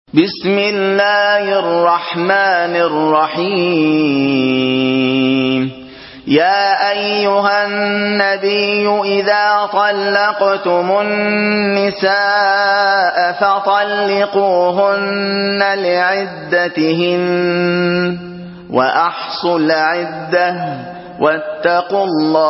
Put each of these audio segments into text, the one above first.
بسم الله الرحمن الرحيم. يا أيها النبي إذا طلقتم النساء فطلقوهن لعدتهن وأحصوا العدة واتقوا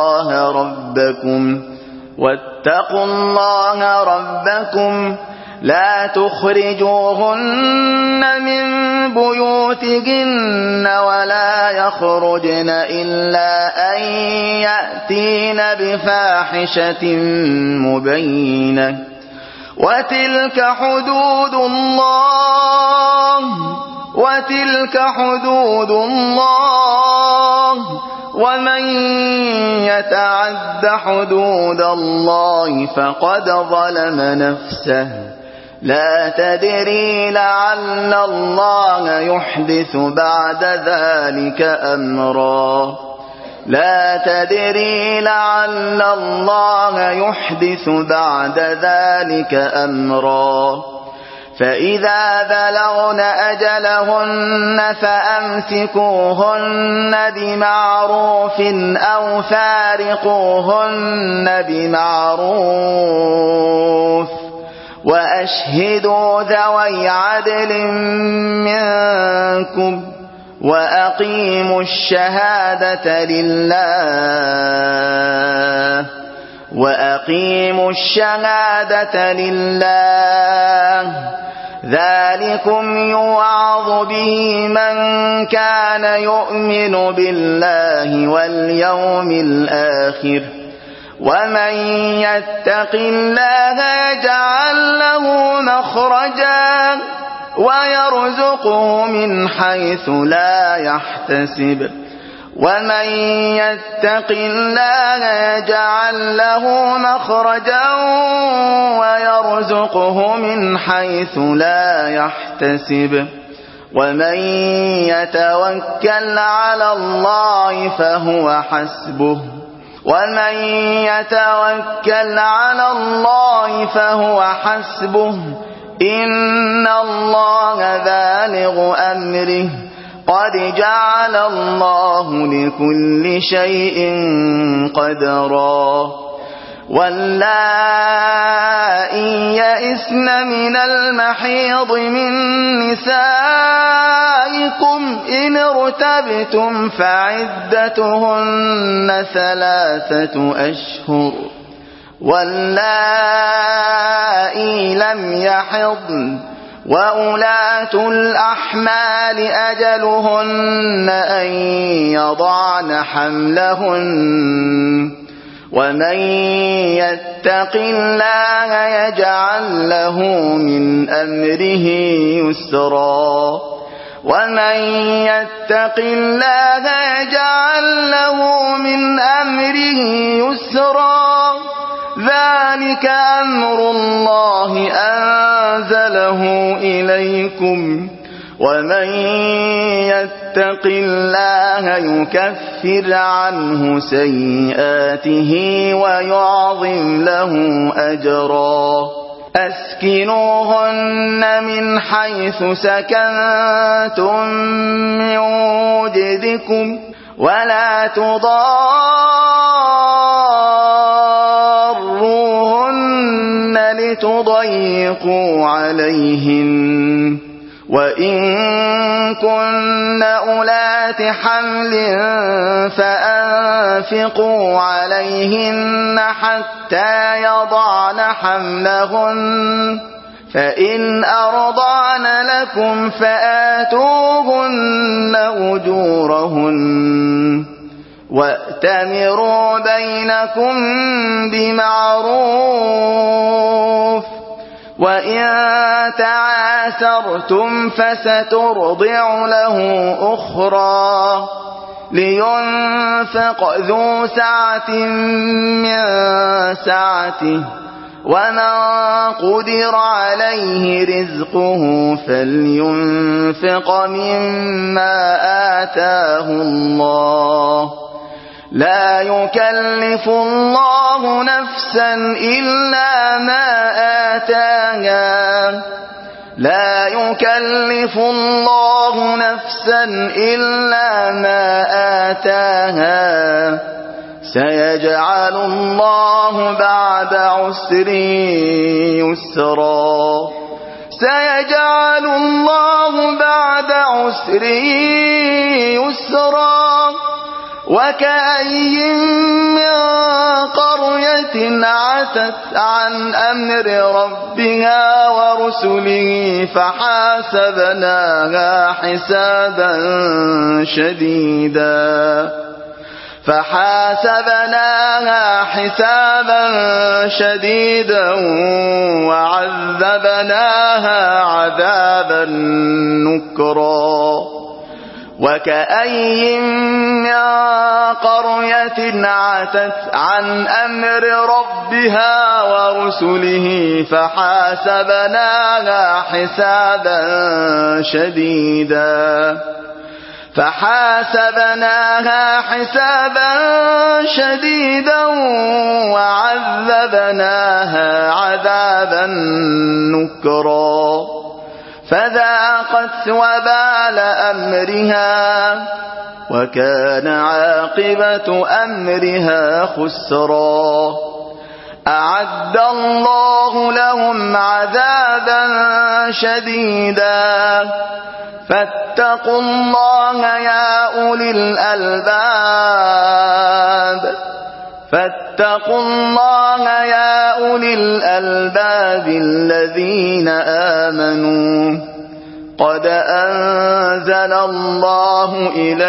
الله ربكم لا تخرجوهن من بيوتهن ولا يخرجن إلا أن يأتين بفاحشة مبينة وتلك حدود الله ومن يتعد حدود الله فقد ظلم نفسه لا تدري لعل الله يحدث بعد ذلك أمرا فإذا بلغن أجلهن فأمسكوهن بمعروف أو فارقوهن بمعروف وأشهدوا ذوي عدل منكم وأقيموا الشهادة لله ذلكم يوعظ به من كان يؤمن بالله واليوم الآخر ومن يتق الله يجعل له مخرجا ويرزقه من حيث لا يحتسب ومن يتوكل على الله فهو حسبه إن الله بالغ أمره قد جعل الله لكل شيء قدرا واللائي يئسن من المحيض من نسائكم إن ارتبتم فعدتهن 3 أشهر واللائي لم يحضن وأولاة الأحمال أجلهن أن يضعن حملهن ومن يتق الله يجعل له من أمره يسرا ذلك أمر الله أنزله إليكم ومن يتق الله يكفر عنه سيئاته ويعظم له أجرا أسكنوهن من حيث سكنتم من وجدكم ولا تضاروهن لتضيقوا عليهن وإن كن أولات حمل فأنفقوا عليهن حتى يضعن حملهن فإن أرضعن لكم فآتوهن أجورهن وأتمروا بينكم بمعروف وإن تعاسرتم فسترضع له أخرى لينفق ذو سعة من سعته ومن قدر عليه رزقه فلينفق مما آتاه الله لا يكلف الله نفسا إلا ما آتاها لا يكلف الله نفسا إلا ما آتاها سيجعل الله بعد عسر يسرا سيجعل الله بعد عسر يسرا وكأي من قرية عتت عن أمر ربها ورسله فحاسبناها حسابا شديدا وعذبناها عذابا نكرا وكأي من قرية عتت عن أمر ربها ورسله فحاسبناها حسابا شديدا وعذبناها عذابا نكرا فذاقت وبال أمرها وكان عاقبة أمرها خسرا أعد الله لهم عذابا شديدا فاتقوا الله يا أولي الألباب الذين آمنوا قد أنزل الله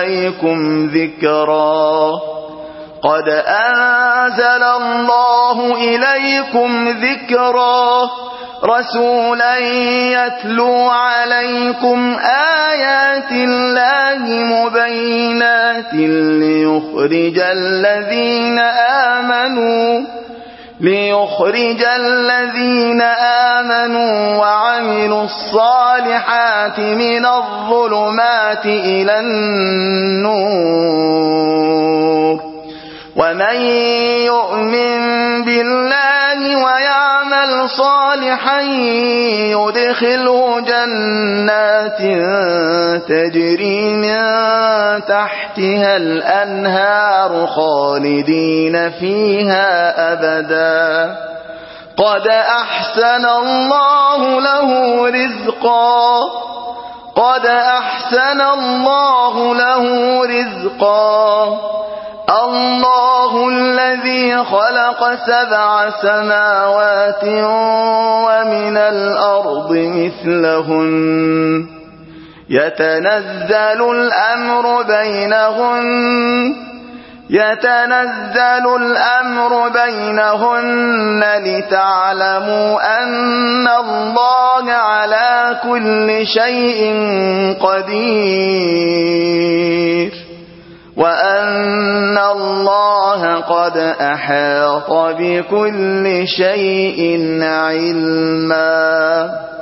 إليكم ذكرا رسولا يتلو عليكم آيات الله مبينات ليخرج الذين آمنوا وعملوا الصالحات من الظلمات إلى النور ومن يؤمن بالله ويعمل صالحا يدخله جنات تجري من تحتها الأنهار خالدين فيها أبدا قد أحسن الله له رزقا الله الذي خلق 7 سماوات ومن الأرض مثلهن يتنزل الأمر بينهن لتعلموا أن الله على كل شيء قدير وأن الله قد أحاط بكل شيء علما